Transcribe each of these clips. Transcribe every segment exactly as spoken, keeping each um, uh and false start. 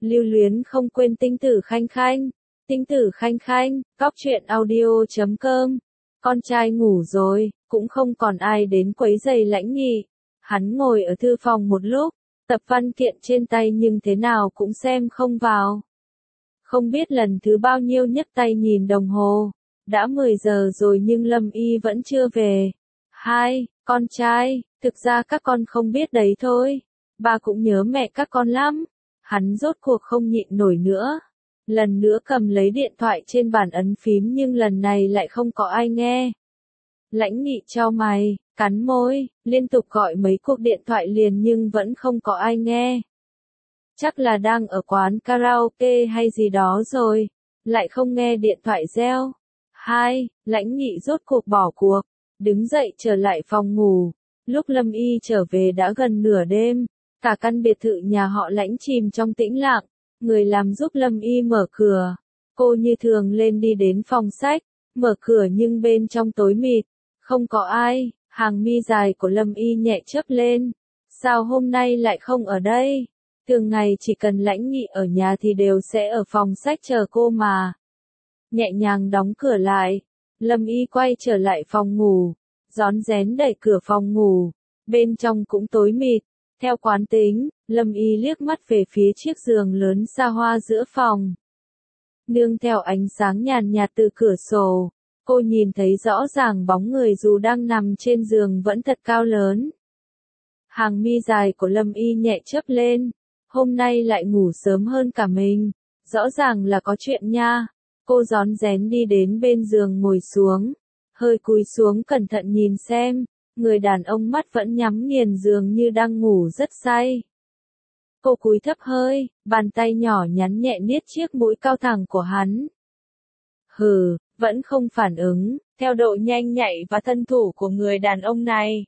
Lưu luyến không quên tinh tử Khanh Khanh. Tinh tử Khanh Khanh, cóc truyện audio chấm com. Con trai ngủ rồi, cũng không còn ai đến quấy rầy Lãnh Nghị. Hắn ngồi ở thư phòng một lúc, tập văn kiện trên tay nhưng thế nào cũng xem không vào. Không biết lần thứ bao nhiêu nhấc tay nhìn đồng hồ, đã mười giờ rồi nhưng Lâm Y vẫn chưa về. Hai, con trai, thực ra các con không biết đấy thôi, ba cũng nhớ mẹ các con lắm. Hắn rốt cuộc không nhịn nổi nữa. Lần nữa cầm lấy điện thoại trên bàn ấn phím nhưng lần này lại không có ai nghe. Lãnh Nghị chau mày, cắn môi, liên tục gọi mấy cuộc điện thoại liền nhưng vẫn không có ai nghe. Chắc là đang ở quán karaoke hay gì đó rồi, lại không nghe điện thoại reo. Hai, Lãnh Nghị rốt cuộc bỏ cuộc, đứng dậy trở lại phòng ngủ. Lúc Lâm Y trở về đã gần nửa đêm, cả căn biệt thự nhà họ Lãnh chìm trong tĩnh lặng. Người làm giúp Lâm Y mở cửa. Cô như thường lên đi đến phòng sách, mở cửa nhưng bên trong tối mịt, không có ai. Hàng mi dài của Lâm Y nhẹ chớp lên. Sao hôm nay lại không ở đây? Thường ngày chỉ cần Lãnh Nghị ở nhà thì đều sẽ ở phòng sách chờ cô mà. Nhẹ nhàng đóng cửa lại, Lâm Y quay trở lại phòng ngủ, rón rén đẩy cửa phòng ngủ, bên trong cũng tối mịt. Theo quán tính, Lâm Y liếc mắt về phía chiếc giường lớn xa hoa giữa phòng. Nương theo ánh sáng nhàn nhạt từ cửa sổ, cô nhìn thấy rõ ràng bóng người dù đang nằm trên giường vẫn thật cao lớn. Hàng mi dài của Lâm Y nhẹ chớp lên, hôm nay lại ngủ sớm hơn cả mình, rõ ràng là có chuyện nha. Cô rón rén đi đến bên giường ngồi xuống, hơi cúi xuống cẩn thận nhìn xem. Người đàn ông mắt vẫn nhắm nghiền dường như đang ngủ rất say. Cô cúi thấp hơi, bàn tay nhỏ nhắn nhẹ niết chiếc mũi cao thẳng của hắn. Hừ, vẫn không phản ứng, theo độ nhanh nhạy và thân thủ của người đàn ông này.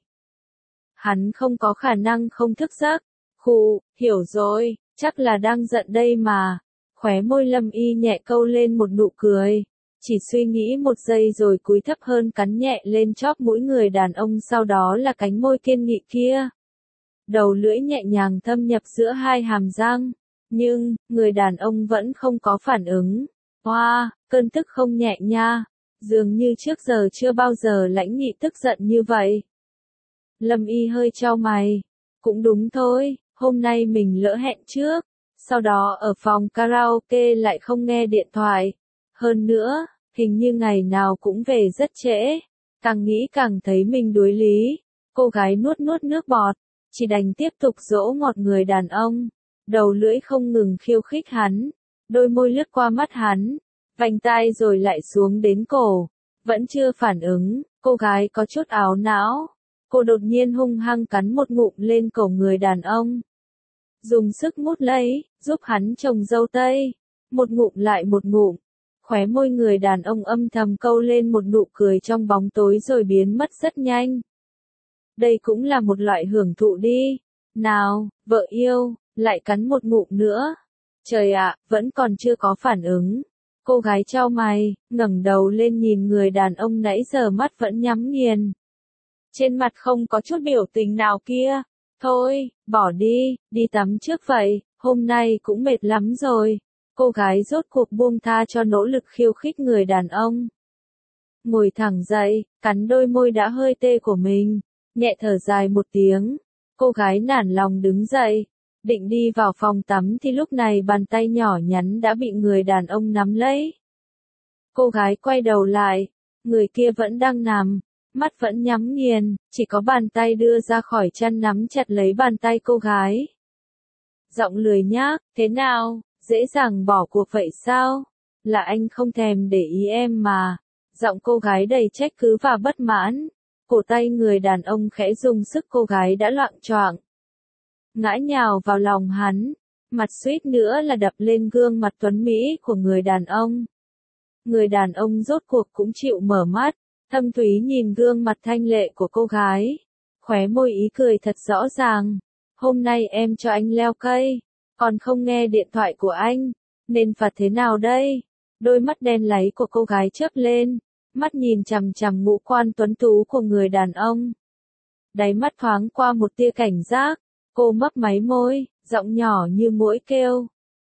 Hắn không có khả năng không thức giấc. Khụ, hiểu rồi, chắc là đang giận đây mà. Khóe môi Lâm Y nhẹ câu lên một nụ cười. Chỉ suy nghĩ một giây rồi cúi thấp hơn cắn nhẹ lên chóp mũi người đàn ông, sau đó là cánh môi kiên nghị kia. Đầu lưỡi nhẹ nhàng thâm nhập giữa hai hàm răng, nhưng, người đàn ông vẫn không có phản ứng. Hoa, wow, cơn tức không nhẹ nha, dường như trước giờ chưa bao giờ Lãnh Nghị tức giận như vậy. Lâm Y hơi chau mày, cũng đúng thôi, hôm nay mình lỡ hẹn trước, sau đó ở phòng karaoke lại không nghe điện thoại. Hơn nữa, hình như ngày nào cũng về rất trễ. Càng nghĩ càng thấy mình đuối lý. Cô gái nuốt nuốt nước bọt, chỉ đành tiếp tục dỗ ngọt người đàn ông. Đầu lưỡi không ngừng khiêu khích hắn, đôi môi lướt qua mắt hắn, vành tai rồi lại xuống đến cổ. Vẫn chưa phản ứng, cô gái có chút ảo não. Cô đột nhiên hung hăng cắn một ngụm lên cổ người đàn ông. Dùng sức mút lấy, giúp hắn trồng dâu tây. Một ngụm lại một ngụm. Khóe môi người đàn ông âm thầm câu lên một nụ cười trong bóng tối rồi biến mất rất nhanh. Đây cũng là một loại hưởng thụ đi. Nào, vợ yêu, lại cắn một ngụm nữa. Trời ạ, vẫn còn chưa có phản ứng. Cô gái chau mày, ngẩng đầu lên nhìn người đàn ông nãy giờ mắt vẫn nhắm nghiền. Trên mặt không có chút biểu tình nào kia. Thôi, bỏ đi, đi tắm trước vậy, hôm nay cũng mệt lắm rồi. Cô gái rốt cuộc buông tha cho nỗ lực khiêu khích người đàn ông. Ngồi thẳng dậy, cắn đôi môi đã hơi tê của mình, nhẹ thở dài một tiếng. Cô gái nản lòng đứng dậy, định đi vào phòng tắm thì lúc này bàn tay nhỏ nhắn đã bị người đàn ông nắm lấy. Cô gái quay đầu lại, người kia vẫn đang nằm, mắt vẫn nhắm nghiền, chỉ có bàn tay đưa ra khỏi chăn nắm chặt lấy bàn tay cô gái. Giọng lười nhác, thế nào? Dễ dàng bỏ cuộc vậy sao? Là anh không thèm để ý em mà. Giọng cô gái đầy trách cứ và bất mãn. Cổ tay người đàn ông khẽ dùng sức, cô gái đã loạng choạng ngã nhào vào lòng hắn, mặt suýt nữa là đập lên gương mặt tuấn mỹ của người đàn ông. Người đàn ông rốt cuộc cũng chịu mở mắt, thâm thúy nhìn gương mặt thanh lệ của cô gái. Khóe môi ý cười thật rõ ràng. Hôm nay em cho anh leo cây, còn không nghe điện thoại của anh, nên phạt thế nào đây? Đôi mắt đen láy của cô gái chớp lên, mắt nhìn chằm chằm ngũ quan tuấn tú của người đàn ông. Đáy mắt thoáng qua một tia cảnh giác, cô mấp máy môi, giọng nhỏ như muỗi kêu,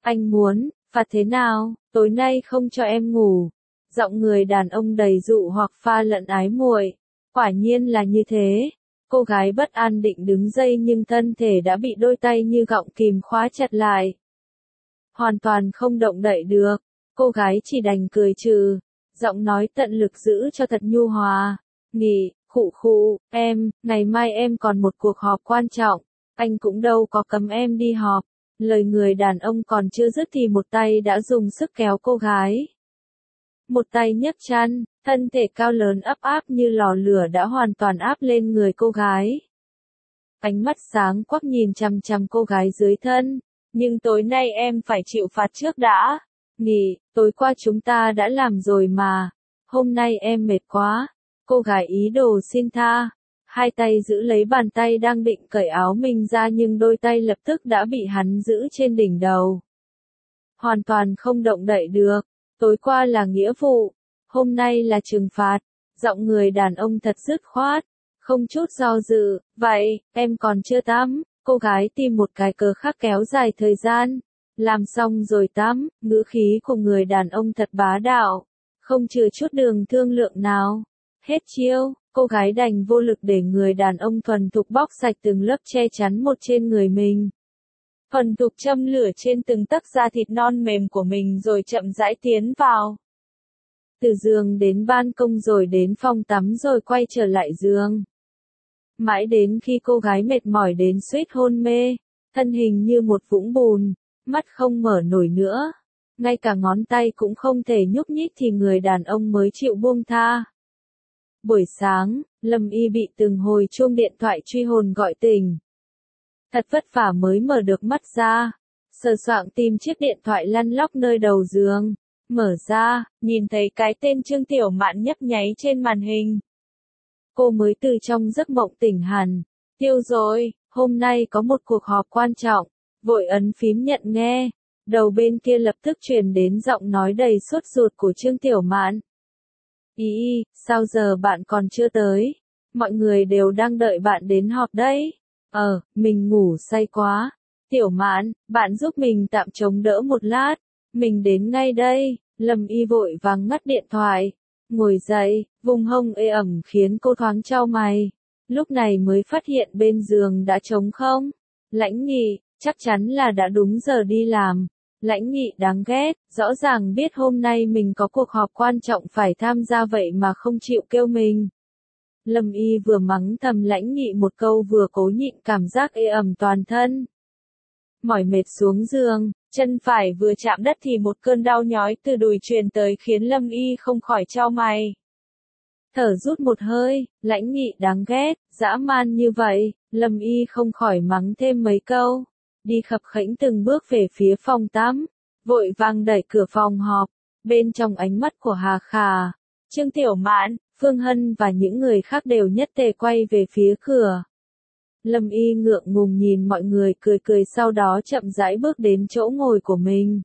Anh muốn, phạt thế nào, tối nay không cho em ngủ. Giọng người đàn ông đầy dụ hoặc pha lẫn ái muội. Quả nhiên là như thế. Cô gái bất an định đứng dậy nhưng thân thể đã bị đôi tay như gọng kìm khóa chặt lại. Hoàn toàn không động đậy được. Cô gái chỉ đành cười trừ. Giọng nói tận lực giữ cho thật nhu hòa. Nghỉ, khụ khụ, em, ngày mai em còn một cuộc họp quan trọng. Anh cũng đâu có cấm em đi họp. Lời người đàn ông còn chưa dứt thì một tay đã dùng sức kéo cô gái. Một tay nhấc chăn, thân thể cao lớn ấp áp như lò lửa đã hoàn toàn áp lên người cô gái. Ánh mắt sáng quắc nhìn chằm chằm cô gái dưới thân. Nhưng tối nay em phải chịu phạt trước đã. Nghỉ, tối qua chúng ta đã làm rồi mà. Hôm nay em mệt quá. Cô gái ý đồ xin tha. Hai tay giữ lấy bàn tay đang định cởi áo mình ra nhưng đôi tay lập tức đã bị hắn giữ trên đỉnh đầu. Hoàn toàn không động đậy được. Tối qua là nghĩa vụ. Hôm nay là trừng phạt. Giọng người đàn ông thật dứt khoát. Không chút do dự. Vậy, em còn chưa tắm. Cô gái tìm một cái cớ khác kéo dài thời gian. Làm xong rồi tắm. Ngữ khí của người đàn ông thật bá đạo. Không chừa chút đường thương lượng nào. Hết chiêu. Cô gái đành vô lực để người đàn ông thuần thục bóc sạch từng lớp che chắn một trên người mình. Thuần thục châm lửa trên từng tấc da thịt non mềm của mình rồi chậm rãi tiến vào. Từ giường đến ban công rồi đến phòng tắm rồi quay trở lại giường. Mãi đến khi cô gái mệt mỏi đến suýt hôn mê, thân hình như một vũng bùn, mắt không mở nổi nữa. Ngay cả ngón tay cũng không thể nhúc nhích thì người đàn ông mới chịu buông tha. Buổi sáng, Lâm Y bị từng hồi chuông điện thoại truy hồn gọi tỉnh. Thật vất vả mới mở được mắt ra. Sờ soạng tìm chiếc điện thoại lăn lóc nơi đầu giường. Mở ra, nhìn thấy cái tên Trương Tiểu Mạn nhấp nháy trên màn hình. Cô mới từ trong giấc mộng tỉnh hẳn. Tiêu rồi, hôm nay có một cuộc họp quan trọng. Vội ấn phím nhận nghe. Đầu bên kia lập tức truyền đến giọng nói đầy sốt ruột của Trương Tiểu Mạn. Ý, sao giờ bạn còn chưa tới? Mọi người đều đang đợi bạn đến họp đấy. Ờ, mình ngủ say quá. Tiểu Mạn, bạn giúp mình tạm chống đỡ một lát. Mình đến ngay đây. Lâm Y vội vàng ngắt điện thoại. Ngồi dậy, vùng hông ê ẩm khiến cô thoáng chau mày. Lúc này mới phát hiện bên giường đã trống không. Lãnh Nghị, chắc chắn là đã đúng giờ đi làm. Lãnh Nghị đáng ghét, rõ ràng biết hôm nay mình có cuộc họp quan trọng phải tham gia vậy mà không chịu kêu mình. Lâm Y vừa mắng thầm Lãnh Nghị một câu vừa cố nhịn cảm giác ê ẩm toàn thân. Mỏi mệt xuống giường, chân phải vừa chạm đất thì một cơn đau nhói từ đùi truyền tới khiến Lâm Y không khỏi chau mày. Thở rút một hơi, Lãnh Nghị đáng ghét, dã man như vậy, Lâm Y không khỏi mắng thêm mấy câu. Đi khập khẽnh từng bước về phía phòng tắm, vội vàng đẩy cửa phòng họp, bên trong ánh mắt của Hà Khả, Trương Tiểu Mạn, Phương Hân và những người khác đều nhất tề quay về phía cửa. Lâm Y ngượng ngùng nhìn mọi người cười cười sau đó chậm rãi bước đến chỗ ngồi của mình.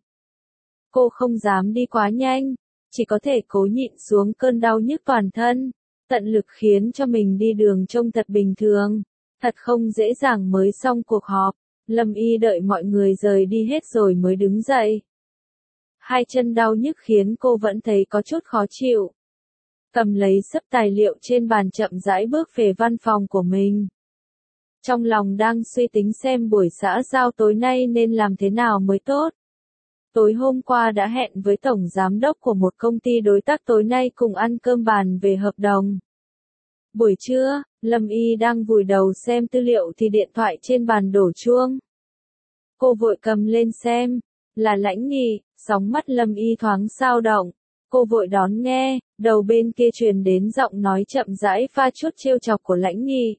Cô không dám đi quá nhanh, chỉ có thể cố nhịn xuống cơn đau nhức toàn thân, tận lực khiến cho mình đi đường trông thật bình thường, thật không dễ dàng mới xong cuộc họp. Lâm Y đợi mọi người rời đi hết rồi mới đứng dậy. Hai chân đau nhức khiến cô vẫn thấy có chút khó chịu. Cầm lấy xấp tài liệu trên bàn chậm rãi bước về văn phòng của mình. Trong lòng đang suy tính xem buổi xã giao tối nay nên làm thế nào mới tốt. Tối hôm qua đã hẹn với tổng giám đốc của một công ty đối tác tối nay cùng ăn cơm bàn về hợp đồng. Buổi trưa, Lâm Y đang vùi đầu xem tư liệu thì điện thoại trên bàn đổ chuông. Cô vội cầm lên xem, là Lãnh Nghị, sóng mắt Lâm Y thoáng dao động. Cô vội đón nghe, đầu bên kia truyền đến giọng nói chậm rãi pha chút trêu chọc của Lãnh Nghị.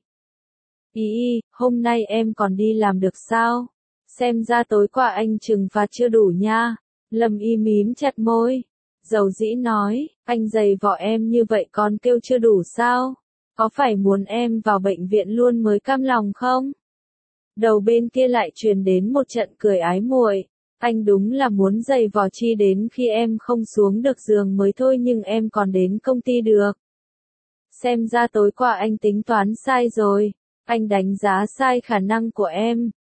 Ý, hôm nay em còn đi làm được sao? Xem ra tối qua anh trừng phạt chưa đủ nha. Lâm Y mím chặt môi. Dầu dĩ nói, anh giày vò em như vậy còn kêu chưa đủ sao? Có phải muốn em vào bệnh viện luôn mới cam lòng không? Đầu bên kia lại truyền đến một trận cười ái muội. Anh đúng là muốn giày vò chi đến khi em không xuống được giường mới thôi nhưng em còn đến công ty được. Xem ra tối qua anh tính toán sai rồi. Anh đánh giá sai khả năng của em.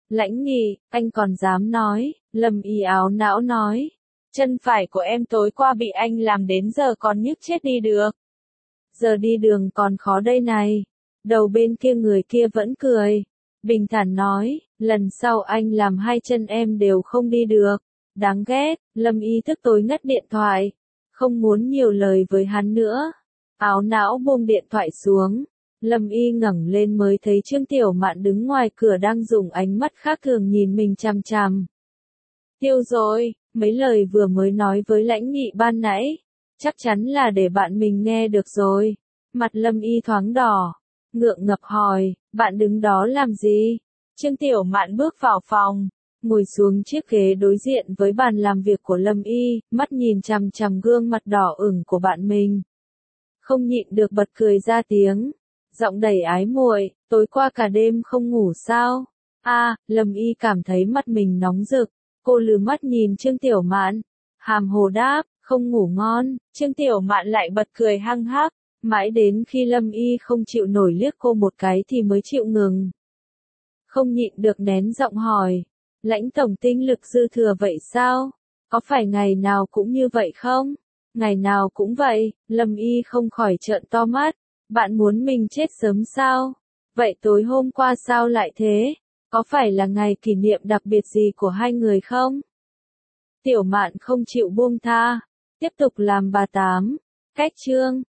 Lãnh Nghị, anh còn dám nói, Lâm Y áo não nói. Chân phải của em tối qua bị anh làm đến giờ còn nhức chết đi được. Giờ đi đường còn khó đây này. Đầu bên kia người kia vẫn cười. Bình thản nói, lần sau anh làm hai chân em đều không đi được. Đáng ghét, Lâm Y tức tối ngắt điện thoại. Không muốn nhiều lời với hắn nữa. Áo não buông điện thoại xuống. Lâm Y ngẩng lên mới thấy Trương Tiểu Mạn đứng ngoài cửa đang dùng ánh mắt khác thường nhìn mình chằm chằm. Tiêu rồi, mấy lời vừa mới nói với Lãnh Nghị ban nãy. Chắc chắn là để bạn mình nghe được rồi. Mặt Lâm Y thoáng đỏ. Ngượng ngập hỏi, bạn đứng đó làm gì? Trương Tiểu Mạn bước vào phòng. Ngồi xuống chiếc ghế đối diện với bàn làm việc của Lâm Y, mắt nhìn chằm chằm gương mặt đỏ ửng của bạn mình. Không nhịn được bật cười ra tiếng. Giọng đầy ái muội, tối qua cả đêm không ngủ sao? A, à, Lâm Y cảm thấy mắt mình nóng rực. Cô lừ mắt nhìn Trương Tiểu Mạn. Hàm hồ đáp, không ngủ ngon. Trương Tiểu Mạn lại bật cười hăng hắc. Mãi đến khi Lâm Y không chịu nổi liếc cô một cái thì mới chịu ngừng. Không nhịn được nén giọng hỏi. Lãnh tổng tinh lực dư thừa vậy sao? Có phải ngày nào cũng như vậy không? Ngày nào cũng vậy, Lâm Y không khỏi trợn to mắt. Bạn muốn mình chết sớm sao? Vậy tối hôm qua sao lại thế? Có phải là ngày kỷ niệm đặc biệt gì của hai người không? Tiểu Mạn không chịu buông tha. Tiếp tục làm bà tám. Cách chương.